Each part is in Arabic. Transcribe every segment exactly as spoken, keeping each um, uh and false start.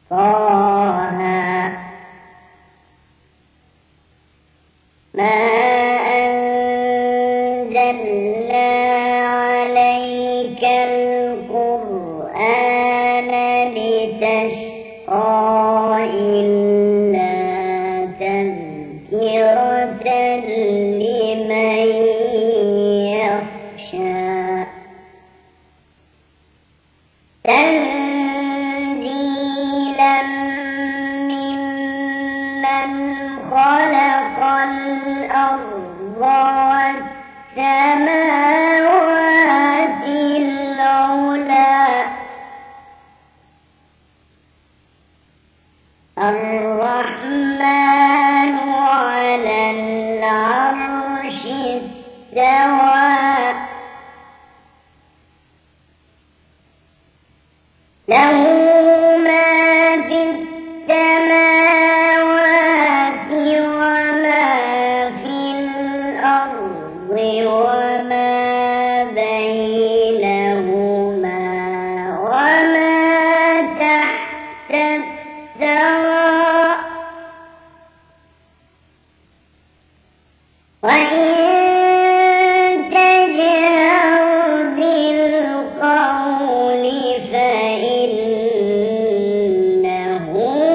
طه ما أنزلنا عليك القرآن لتشقى إلا تذكرة لمن يخشى تنزيلا ممن خلق الأرض والسماوات العلى الرحمن على العرش استوى له ما في السماوات وما في الأرض وما بينهما وما تحت الثرى وإن تجهر بالقول فإنه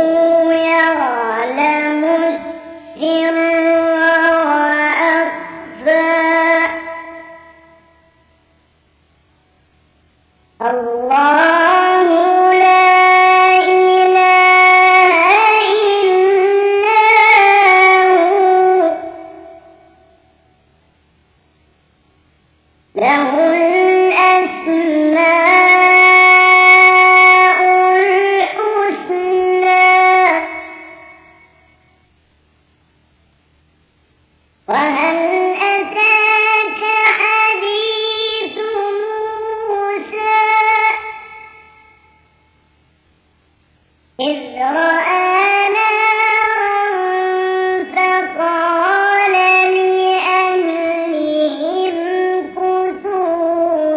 يعلم السر وأخفى الله لا إله إلا هو له الأسماء الحسنى وهل أتاك حديث موسى إذ رأى نارا فقال لأهلهم كثوا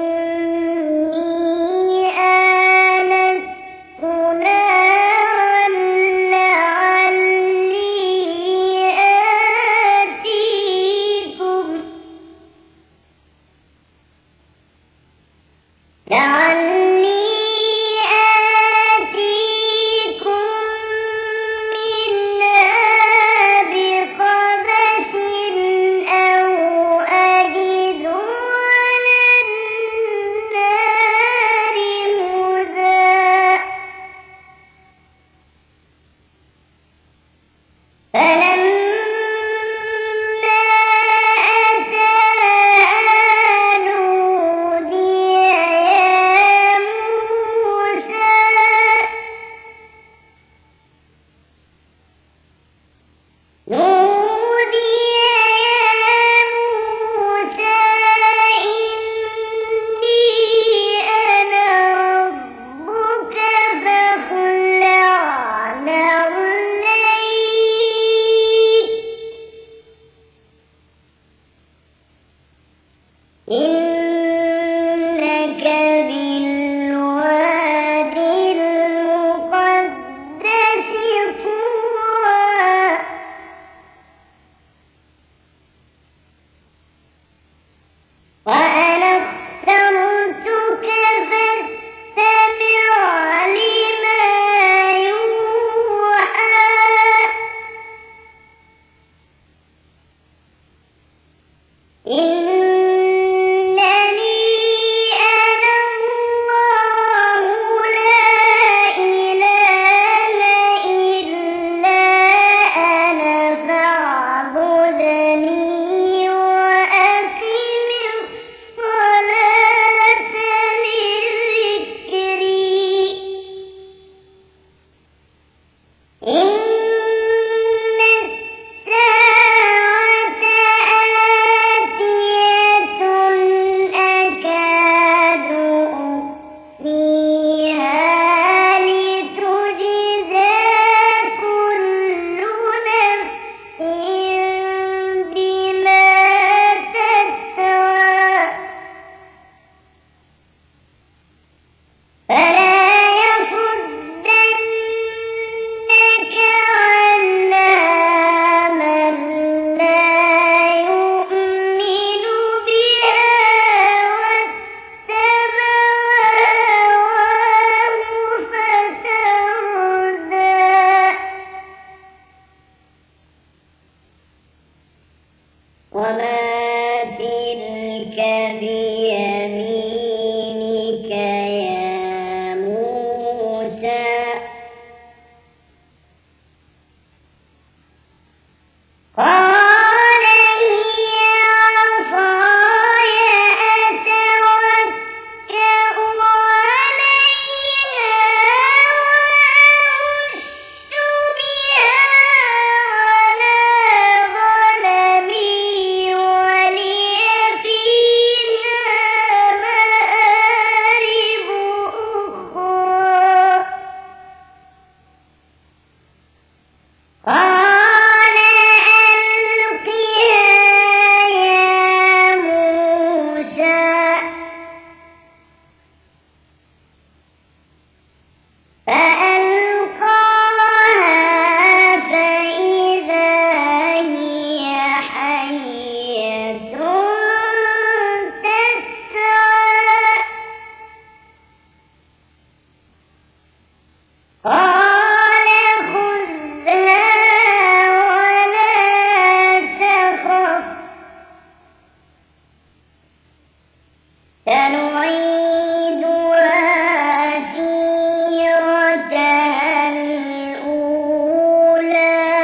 إني آنست نارا لعلي آتيكم لعلي آتيكم منها بقبس أو أجد على النار هدى فلما أتاها نودي يا موسى نودي يا موسى إني أنا ربك فاخلع نعليك قال خذها ولا تخف سنعيدها سيرتها الأولى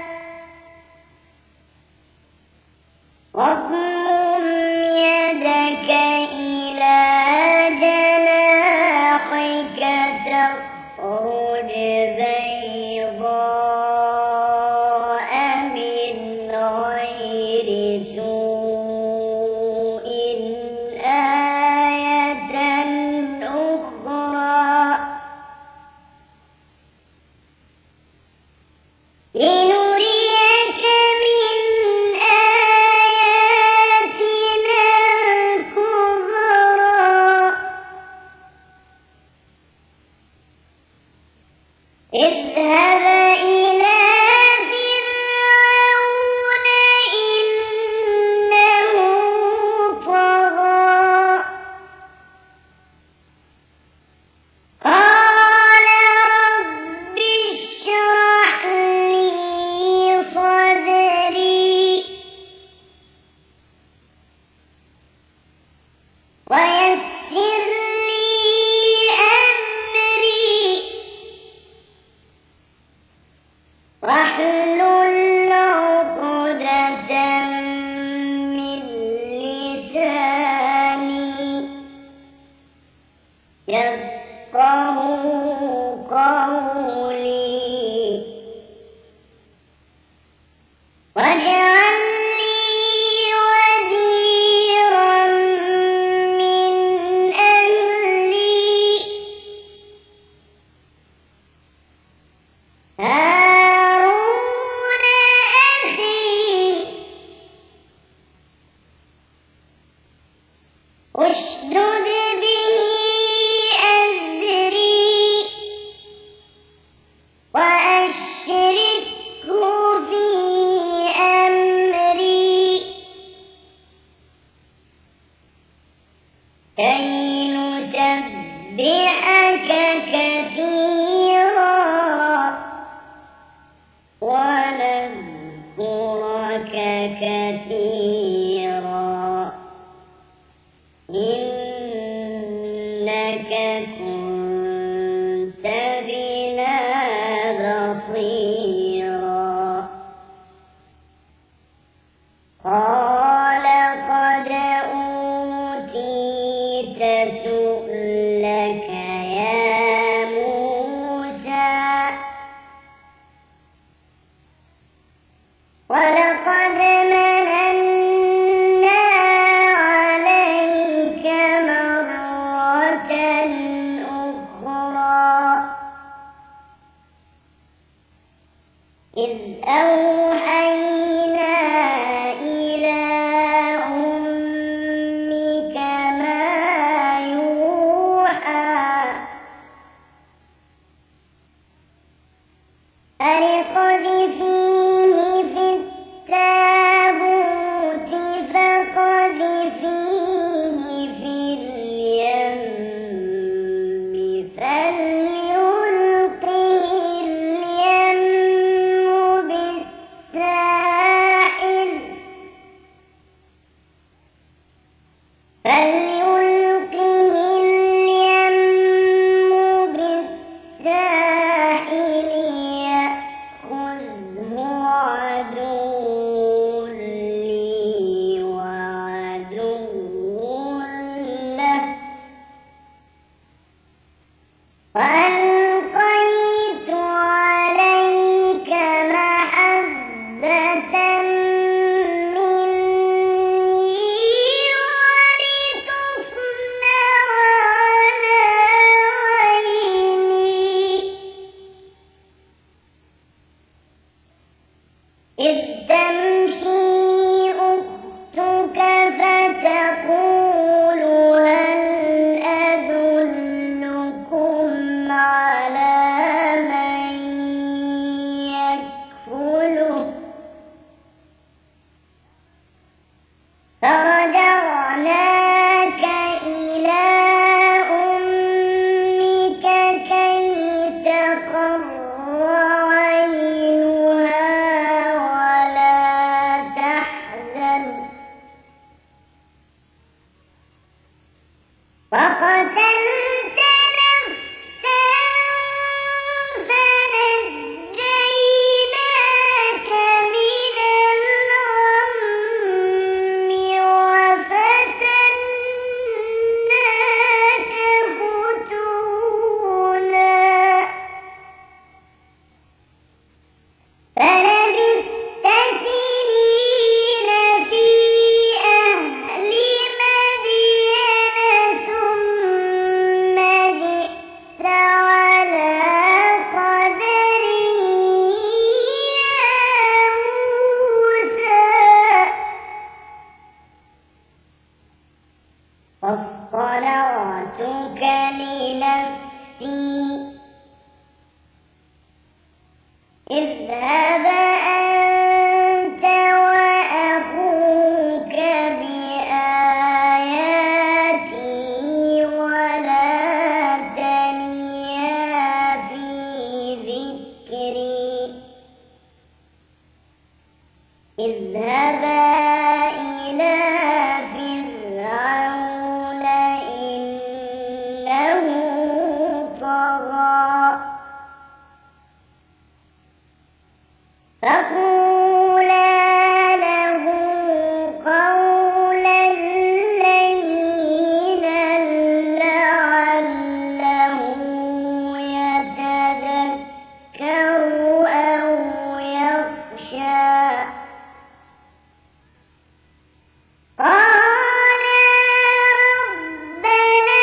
واضمم يدك إلى جناحك تخرج بيضاء من غير سوء آية أخرى لنريك من آياتنا الكبرى اذهب إلى فرعون إنه طغى قال رب اشرح لي صدري ويسر لي أمري واحلل عقدة من لساني يفقهوا قولي واجعل لي وزيرا من أهلي هارون أخي اشدد به أزري وأشركه في أمري كي نسبحك كثيرا ونذكرك كثيرا إنك كنت بنا بصيرا قال قد أوتيت سؤلك يا موسى ولقد مننا عليك مرة أخرى إذ أوحينا إلى أمك ما يوحى أن اقذفيه في التابوت فاقذفيه في اليم فليلقه اليم بالساحل فليلقه اليم بالساحل يأخذه عدو لي وعدو له وألقيت عليك محبة مني ولتصنع على عيني اذهبا إلى فرعون إنه طغى فقولا له قولا لينا لعله يتذكر أو يخشى قالا ربنا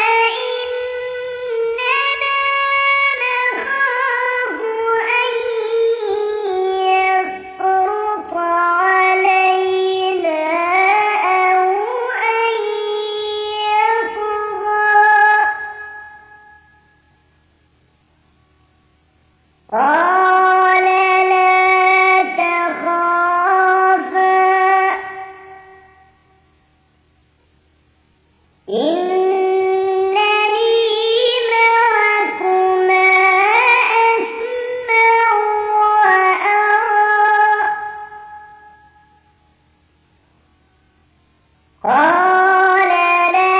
إننا نخاف أن يفرط علينا أو أن يطغى قال لا تخافا إنني معكما أسمع وأرى قال لا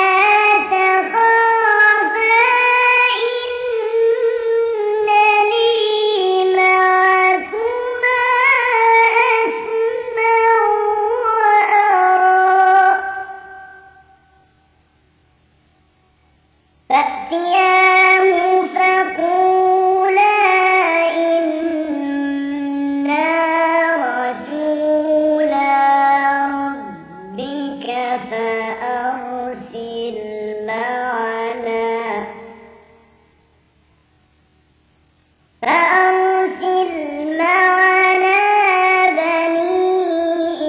تخافا إنني معكما أسمع وأرى فأتياه فقولا إنا رسولا ربك فأرسل معنا فأرسل معنا بني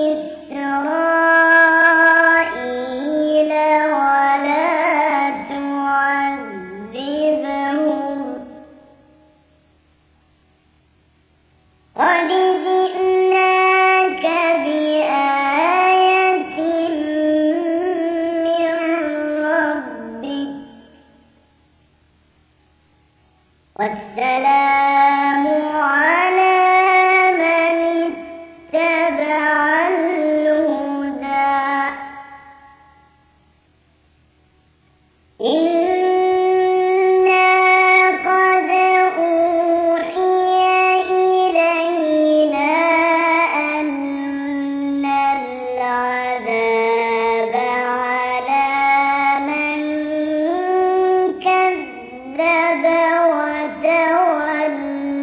إسرائيل ولا تعذبهم قد جئناك بآية من ربك والسلام على من اتبع الهدى إنا قد أوحي إلينا أن العذاب على من كذب وتولى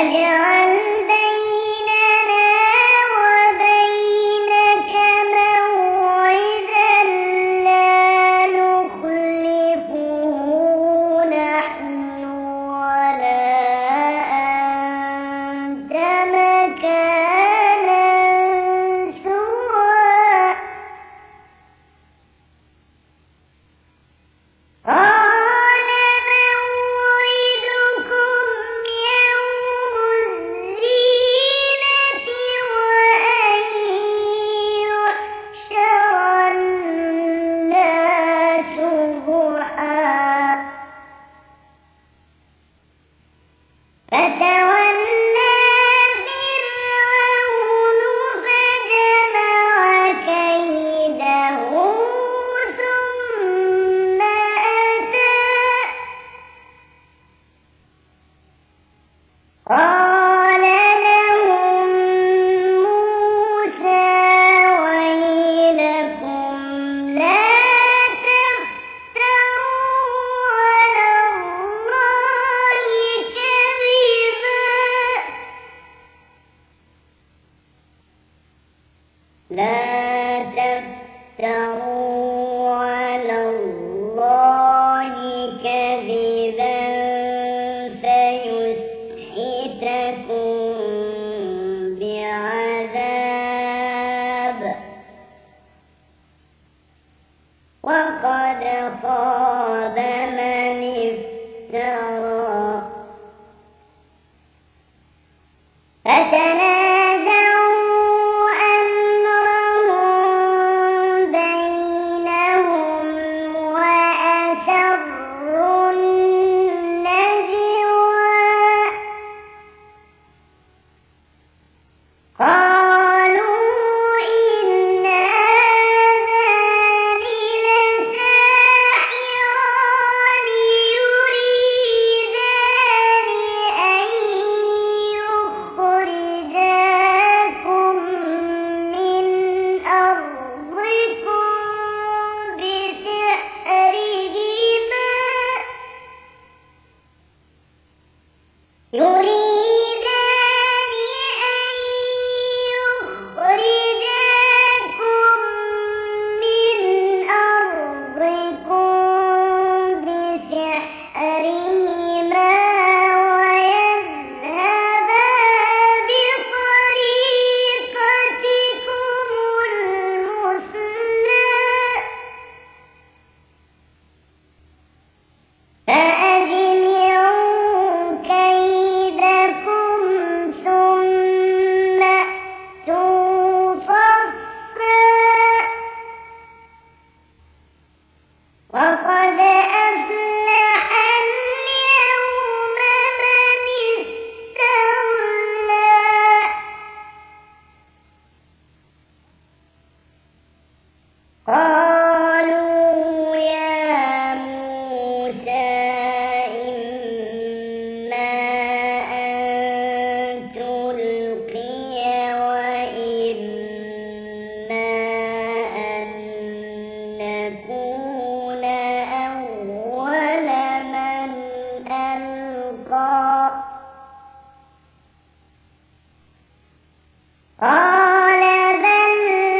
فاجعل بيننا وبينك موعدا لا نخلفه نحن ولا أنت مكانا سوى. قال موعدكم يوم الزينة وأن يحشر الناس ضحى فتولى فرعون فجمع كيده ثم أتى قال لهم موسى ويلكم لا تفتروا على الله كذبا لا تفتروا على الله كذبا فيسحتكم بعذاب وقد خاب من افترى. فتنازعوا أمرهم بينهم وأسروا النجوى قالوا إن هذان لساحران يريدان أن يخرجاكم من أرضكم بسحرهما يريدان أن يخرجاكم من أرضكم بسحرهما ويذهبا بطريقتكم المثلى فأجمعوا كيدكم ثم أتوا صفا وقد أفلح اليوم من استعلى. قالوا يا موسى إما أن تلقي وإما أن نكون أول من ألقى قال بل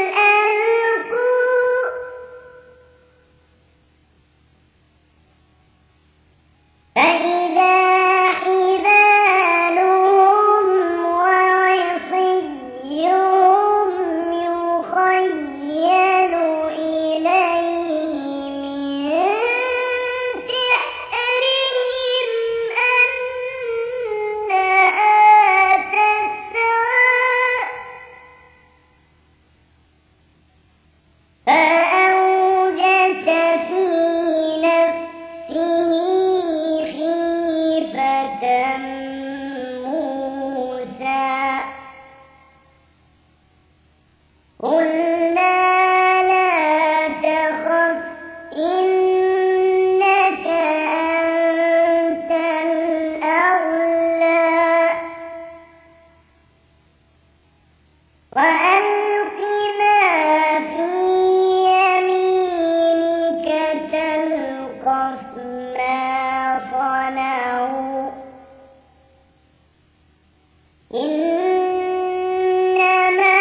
ألقوا فإذا حبالهم وعصيهم يخيل إليه من سحرهم أنها تسعى فأوجس في نفسه خيفة موسى قلنا لا تخف إنك أنت الأعلى وألق ما في يمينك تلقف ما صنعوا إنما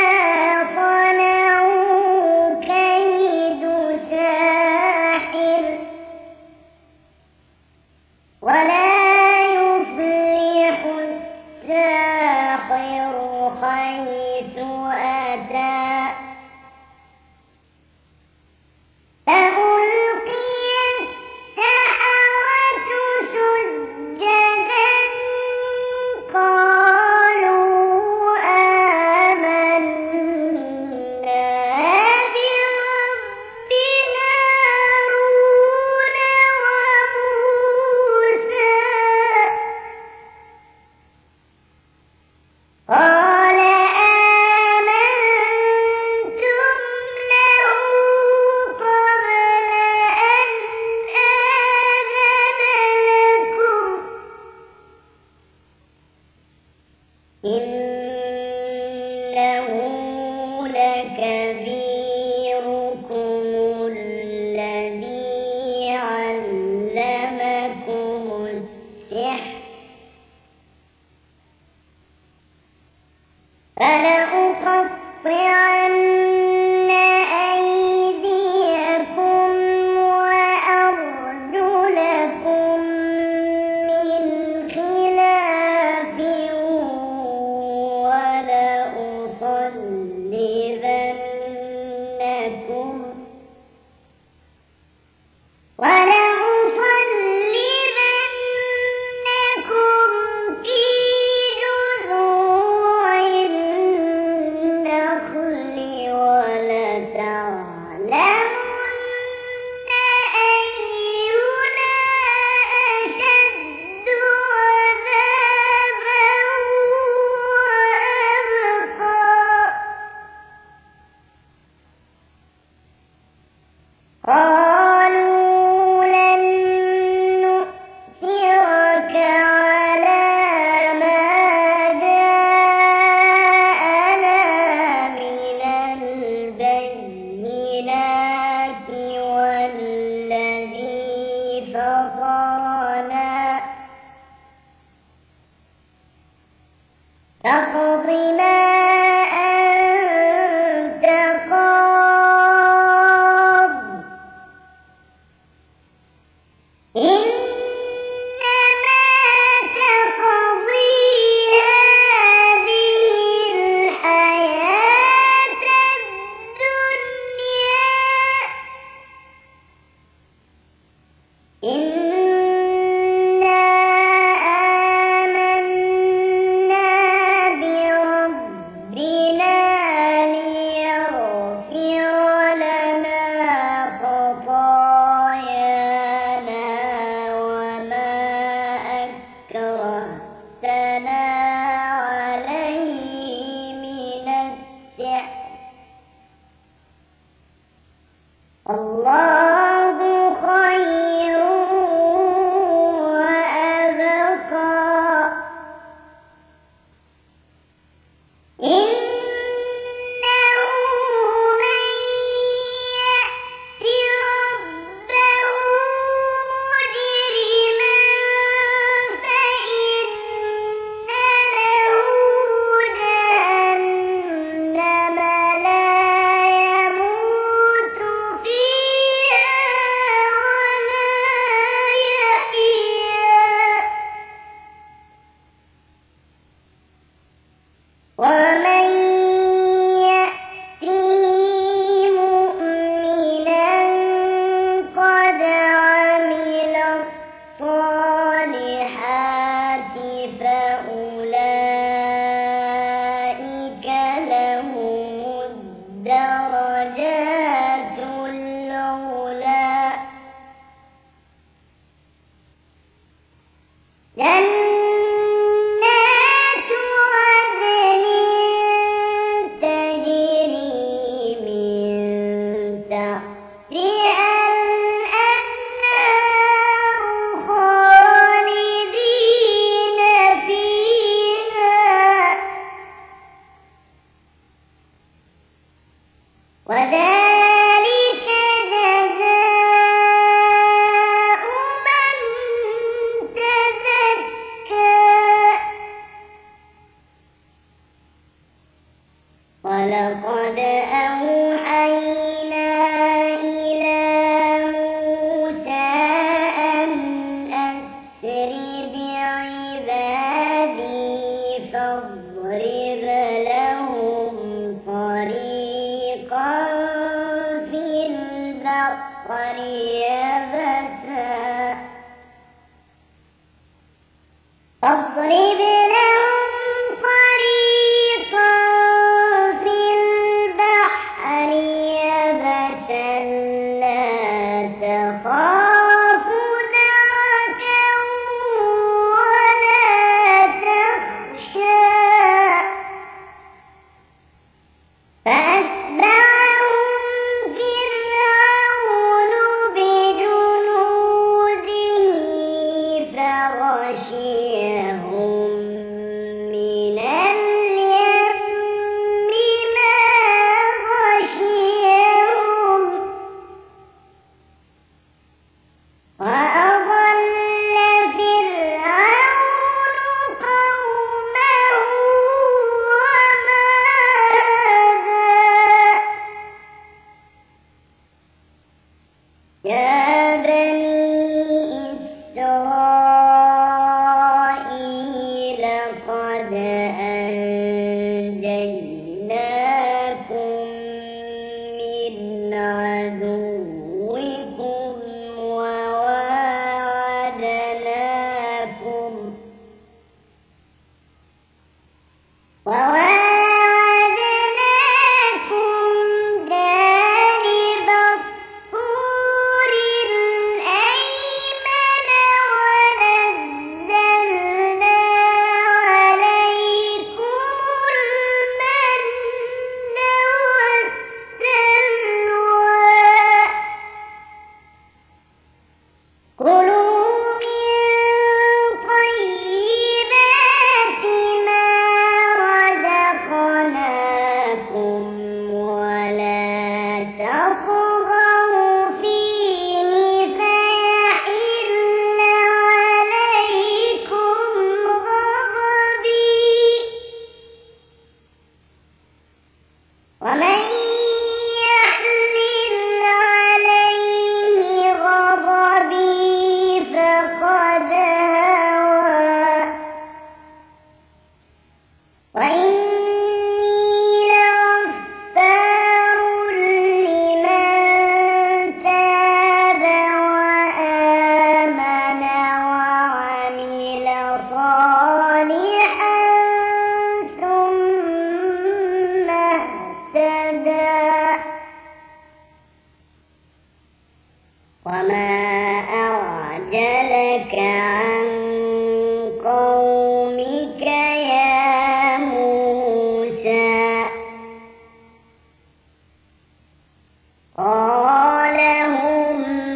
صنعوا كيد ساحر ولا يفلح الساحر حيث أتى فألقي السحرة سجدا قالوا آمنا برب هارون وموسى قال آمنتم له قبل أن آذن لكم إنه لكبيركم الذي علمكم السحر فلأقطعن أيديكم وأرجلكم من خلاف ولأصلبنكم ولأصلبنكم في جذوع النخل ولتعلمن أينا أشد عذابا وأبقى قالوا لن نؤثرك على ما جاءنا من البينات والذي فطرنا فاقض ما أنت قاض إنما تقضي هذه الحياة الدنيا إنا آمنا بربنا ولقد أوحينا إلى موسى أن أسر بعبادي فاضرب لهم طريقا في البحر يبسا فاضرب لهم طريقا في البحر يبسا لا تخاف دركا ولا تخشى فأتبعهم فرعون بجنوده فغشيهم من اليم ما غشيهم وأضل فرعون قومه وما هدى يا بني إسرائيل قد أنجيناكم من عدوكم وواعدناكم وواعدناكم جانب الطور الأيمن ونزلنا عليكم المن والسلوى كلوا من طيبات ما رزقناكم ولا تطغوا فيه فيحل عليكم غضبي ومن يحلل عليه غضبي فقد هوى وإني لغفار لمن تاب وآمن وعمل صالحا ثم اهتدى وما أعجلك عن قومك يا موسى قال هم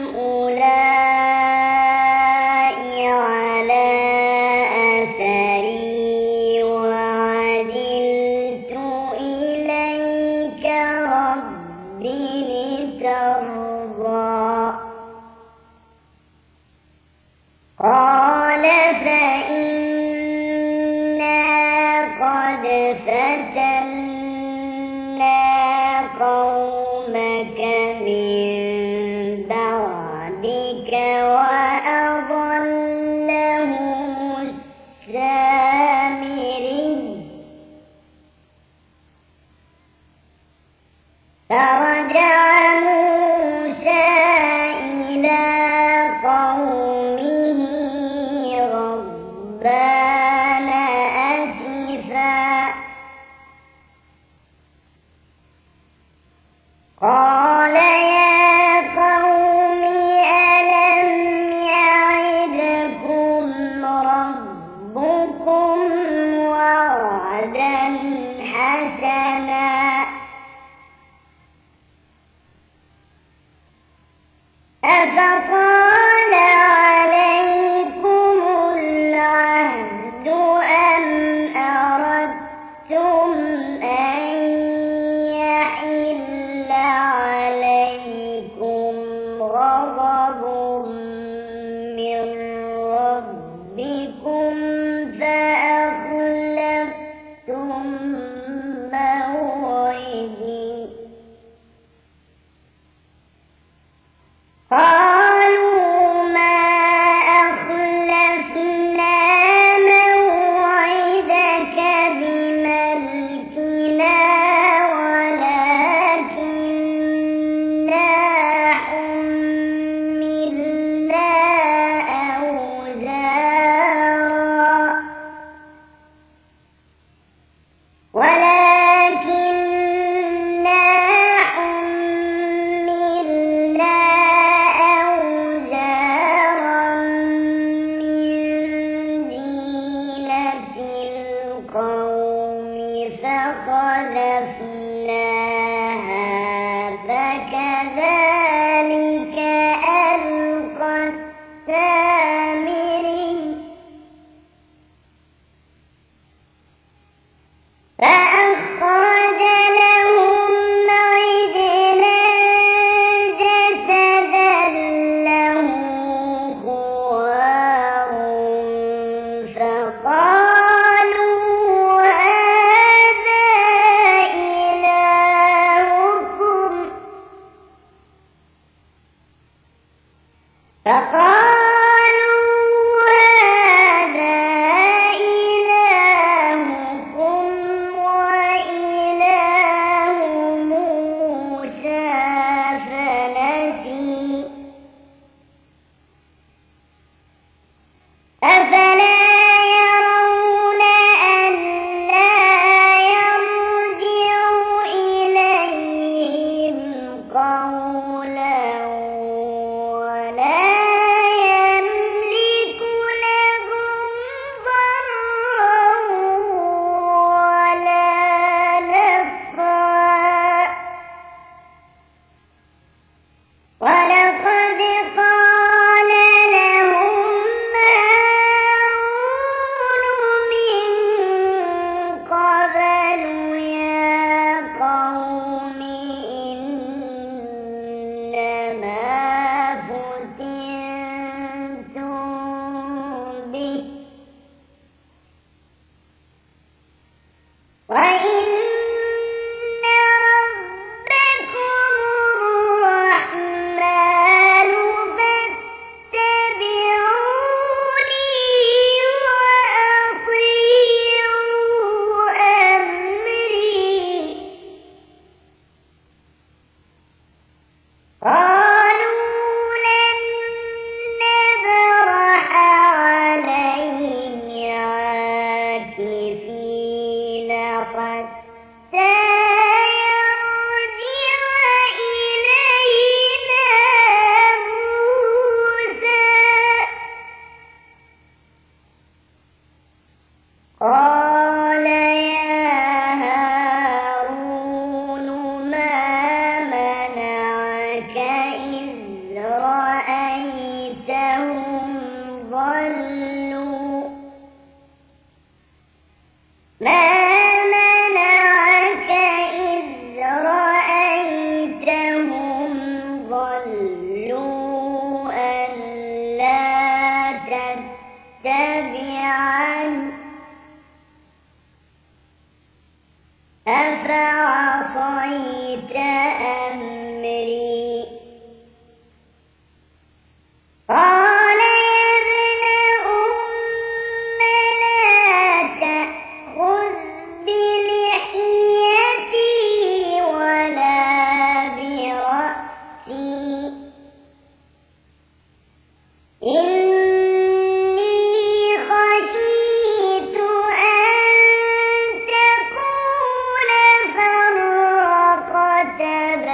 أولئك على أثري وعجلت إليك رب لترضى قال فإنا قد فتنا قومك من بعدك وأضلهم السامري فرجع موسى إلى قومه غضبان آسفا قال يا قوم ألم يعدكم ربكم وعدا حسنا أفطال عليكم العهد أم أردتم أن يحل عليكم غضب من ربكم فأخلفتم موعدي فقذفناها فكذلك ألقى السامري فأخرج لهم عجلا جسدا له خوار فقالوا هذا إلهكم فقالوا هذا إلهكم وإله موسى فنسي أفلا يرون ألا يرجع إليهم قولا ولا يملك لهم ضرا ولا نفعا ولقد قال لهم هارون من قبل يا قوم إنما فتنتم به وإن ربكم الرحمن فاتبعوني وأطيعوا أمري قالوا لن نبرح عليه عاكفين حتى يرجع إلينا موسى قال يا هارون ما منعك إذ رأيتهم ضلوا ما منعك إذ رأيتهم ضلوا ألا تتبعني أفعصيت أمري قال يا ابن أم لا تأخذ بلحيتي ولا برأسي إني خشيت أن تقول فرقت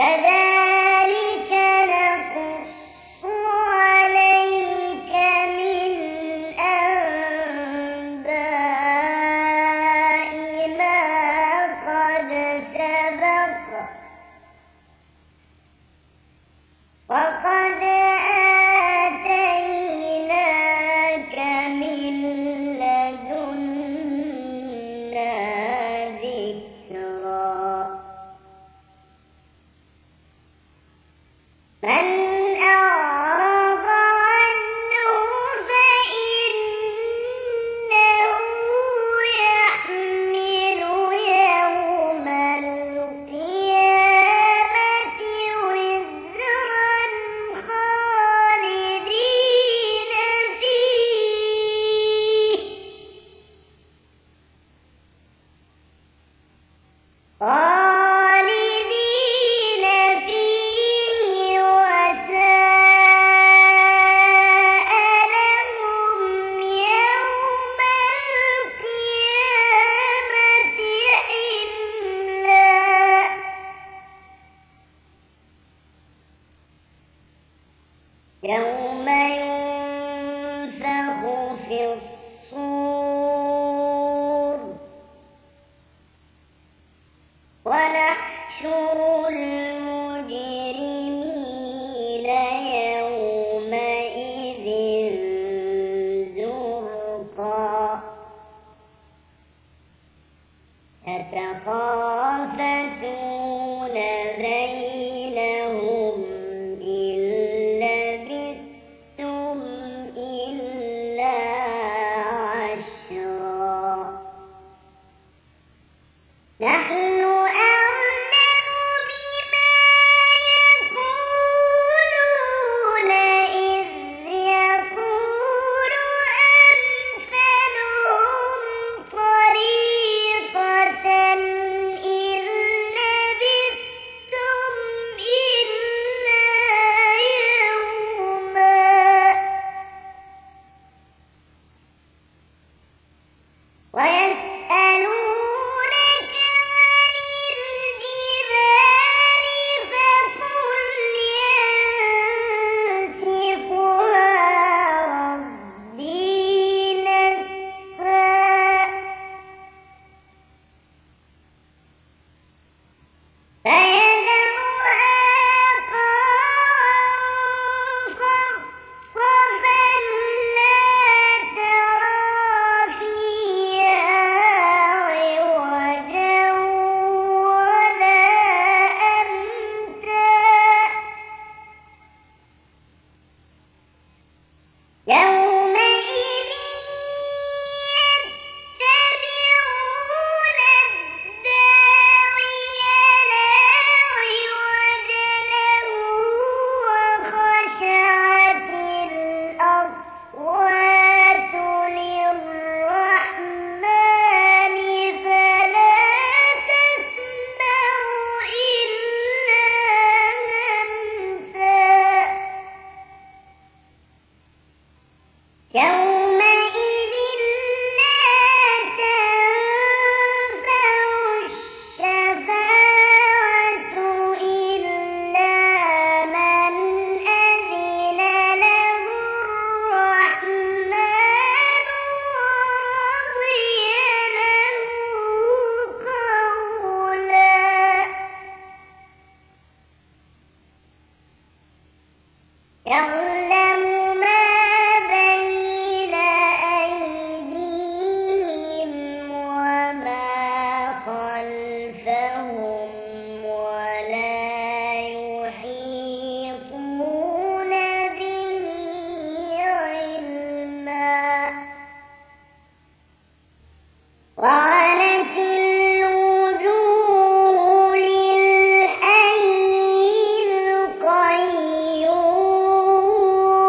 كذلك نقص عليك من أنباء ما قد سبق وقد آتيناك من لدنا ذكرا من أعرض عنه فإنه يحمل يوم القيامة وزرا خالدين فيه خالدين فيه وساء لهم يوم القيامة حملا يوم ينفخ في الصور ونحشر المجرمين يومئذ زرقا يتخافتون بينهم إن لبثتم إلا عشرا نحن أعلم بما يقولون إذ يقول أمثلهم طريقة إن لبثتم إلا يوما ويسألونك عن الجبال فقل ينسفها ربي نسفا فيذرها قاعا صفصفا لا ترى فيها عوجا ولا أمتا يومئذ يتبعون الداعي لا عوج له وخشعت الأصوات للرحمن فلا تسمع إلا همسا يومئذ لا تنفع الشفاعة إلا من أذن له الرحمن ورضي له قولا يعلم ما بين أيديهم وما خلفهم ولا يحيطون به علما وعنت الوجوه للحي القيوم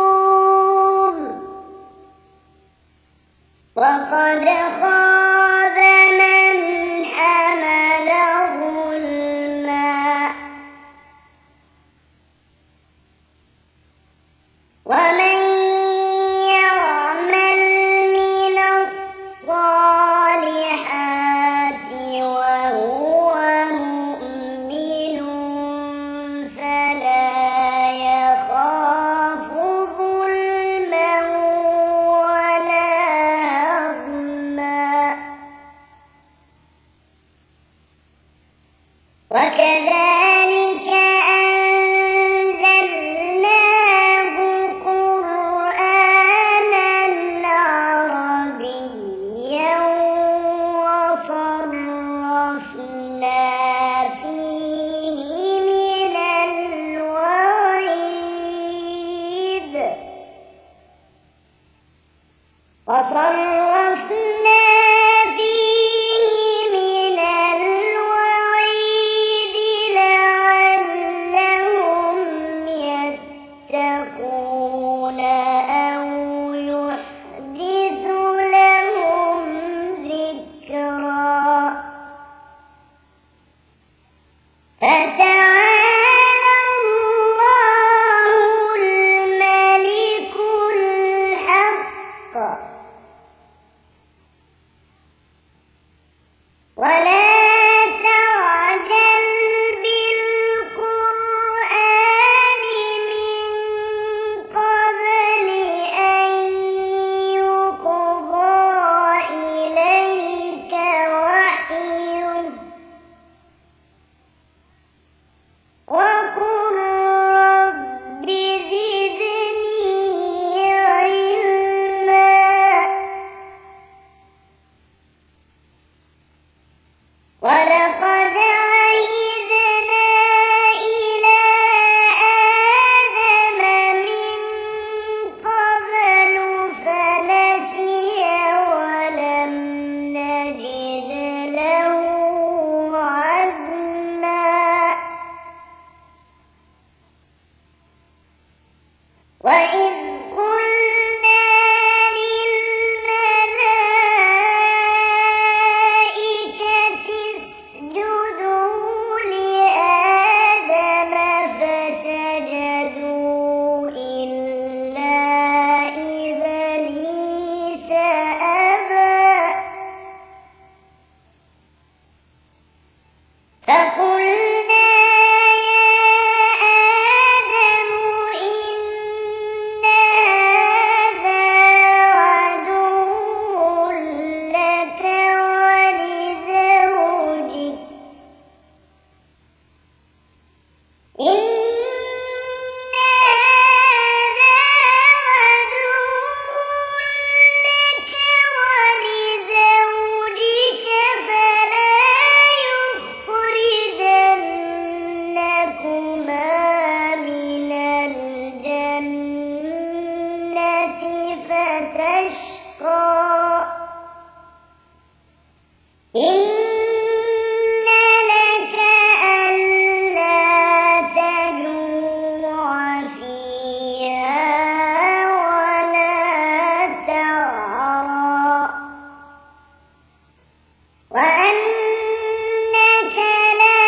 وإذ قلنا للملائكة اسجدوا لآدم فسجدوا إلا إبليس أبى فقلنا إن لك ألا تجوع فيها ولا تعرى وأنك لا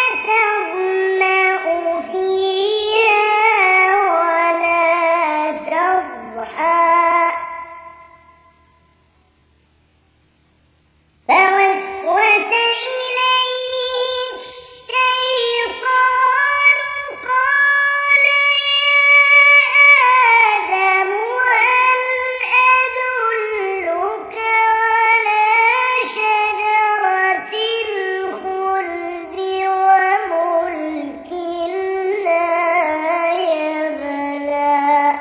تظمأ فيها ولا تضحى فوسوس إليه الشيطان قال يا آدم هل أدلك على شجرة الخلد وملك لا يبلى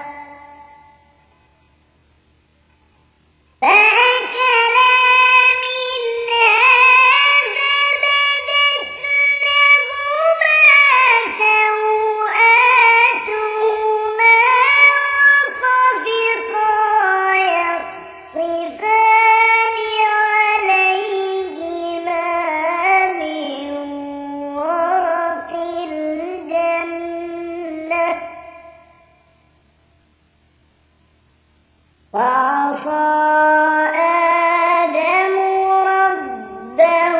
وعصى آدم ربه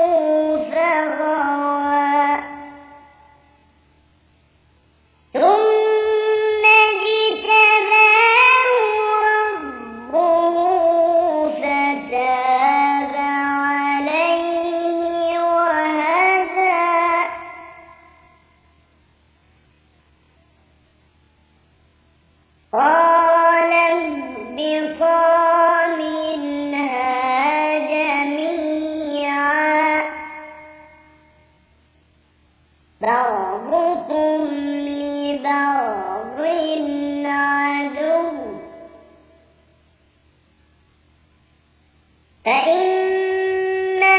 فغوى ثم اجتباه ربه فتاب عليه وهدى قال اهبطا منها جميعا بعضكم لبعض عدو فإما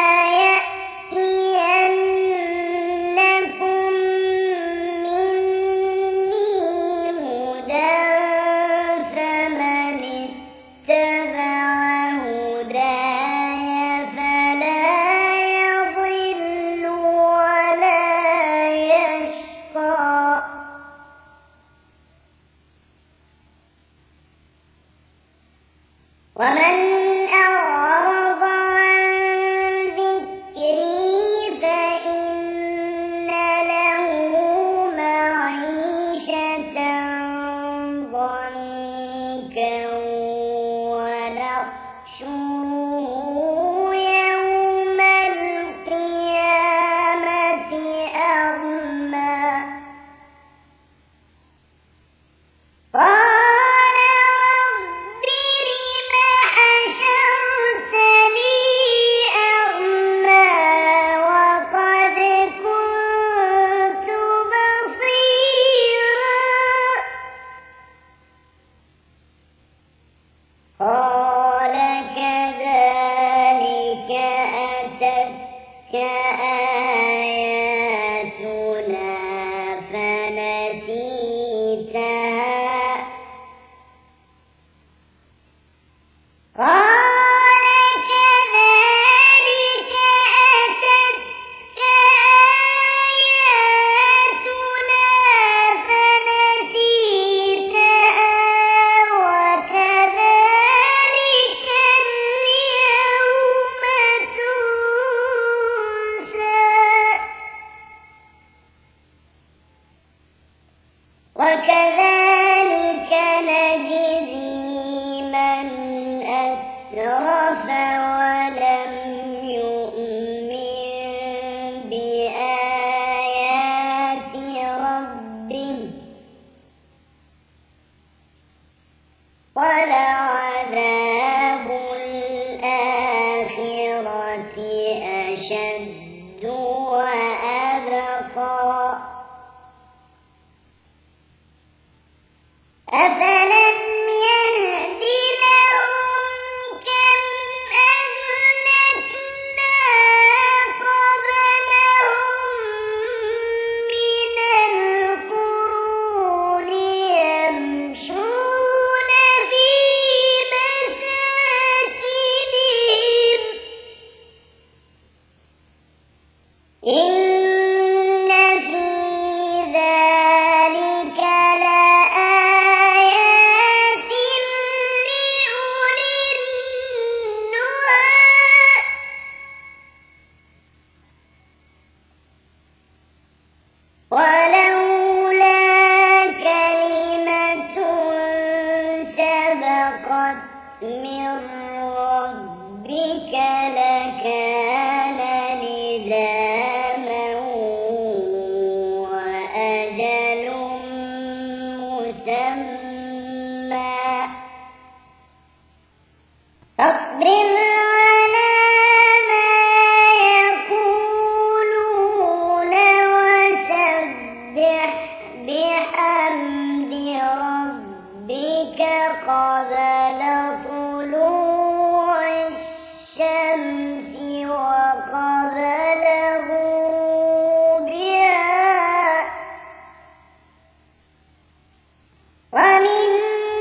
يأتينكم مني هدى فمن اتبع هداي فلا يضل ولا يشقى ومن أعرض عن ذكري فإن له معيشة ضنكا ونحشره يوم القيامة أعمى قال رب لم حشرتني أعمى وقد كنت بصيرا قال كذلك أتتك آياتنا فنسيتها قال كذلك أتتك آياتنا فنسيتها وكذلك نجزي من أسرف ولم يؤمن بآيات ربه ولعذاب الآخرة أشد وأبقى أفلم يهد لهم كم أهلكنا قبلهم من القرون يمشون في مساكنهم إن في ذلك لآيات لأولي النهى ولولا كلمة سبقت من ربك لكان لزاما وأجل مسمى فاصبر على ما يقولون وسبح بحمد ربك قبل طلوع الشمس وقبل غروبها ومن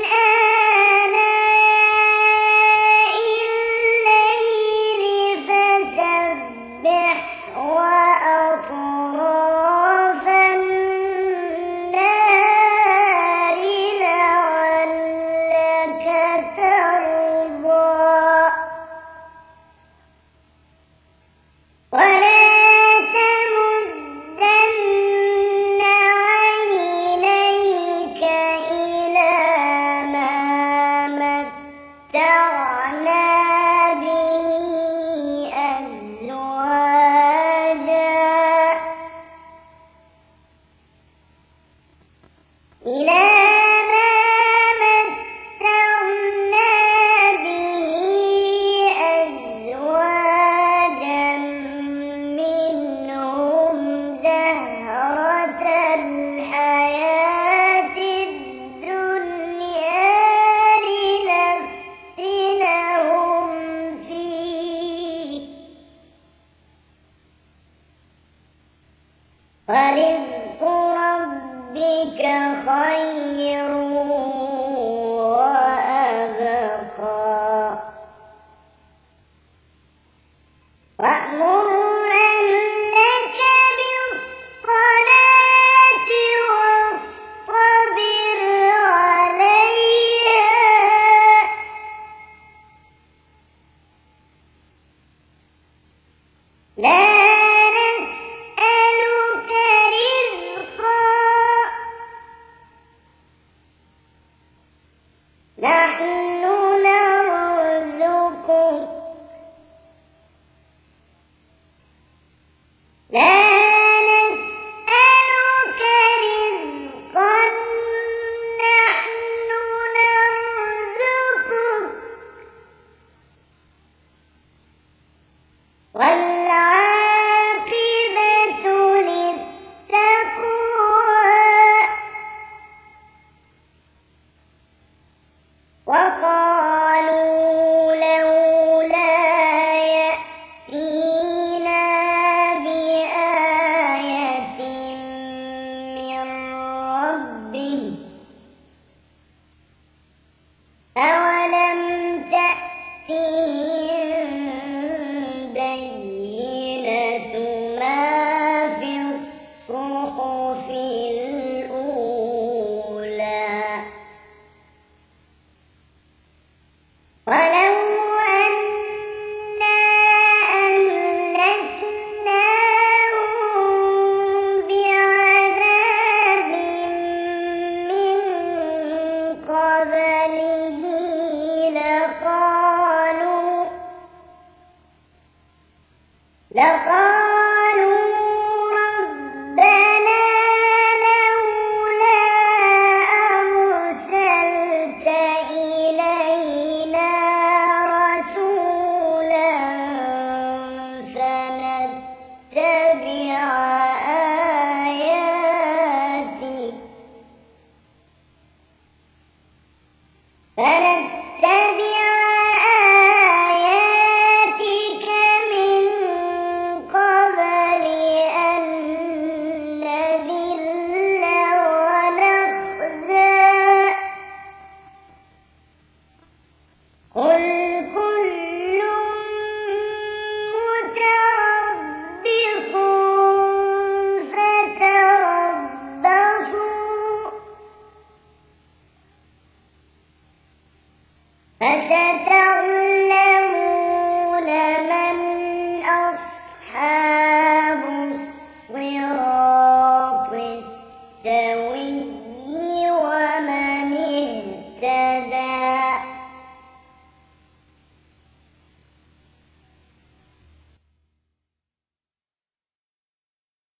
آناء الليل فسبح وأطراف النهار لعلك ترضى ولا تمدن عينيك إلى ما متعنا به أزواجا إلى ما متعنا به أزواجا منهم زهرة الحياة الدنيا لنفتنهم فيه ورزق ربك خير وأبقى وأمر أهلك بالصلاة واصطبر عليها لا نسألك رزقا نحن نرزقك فستغلبون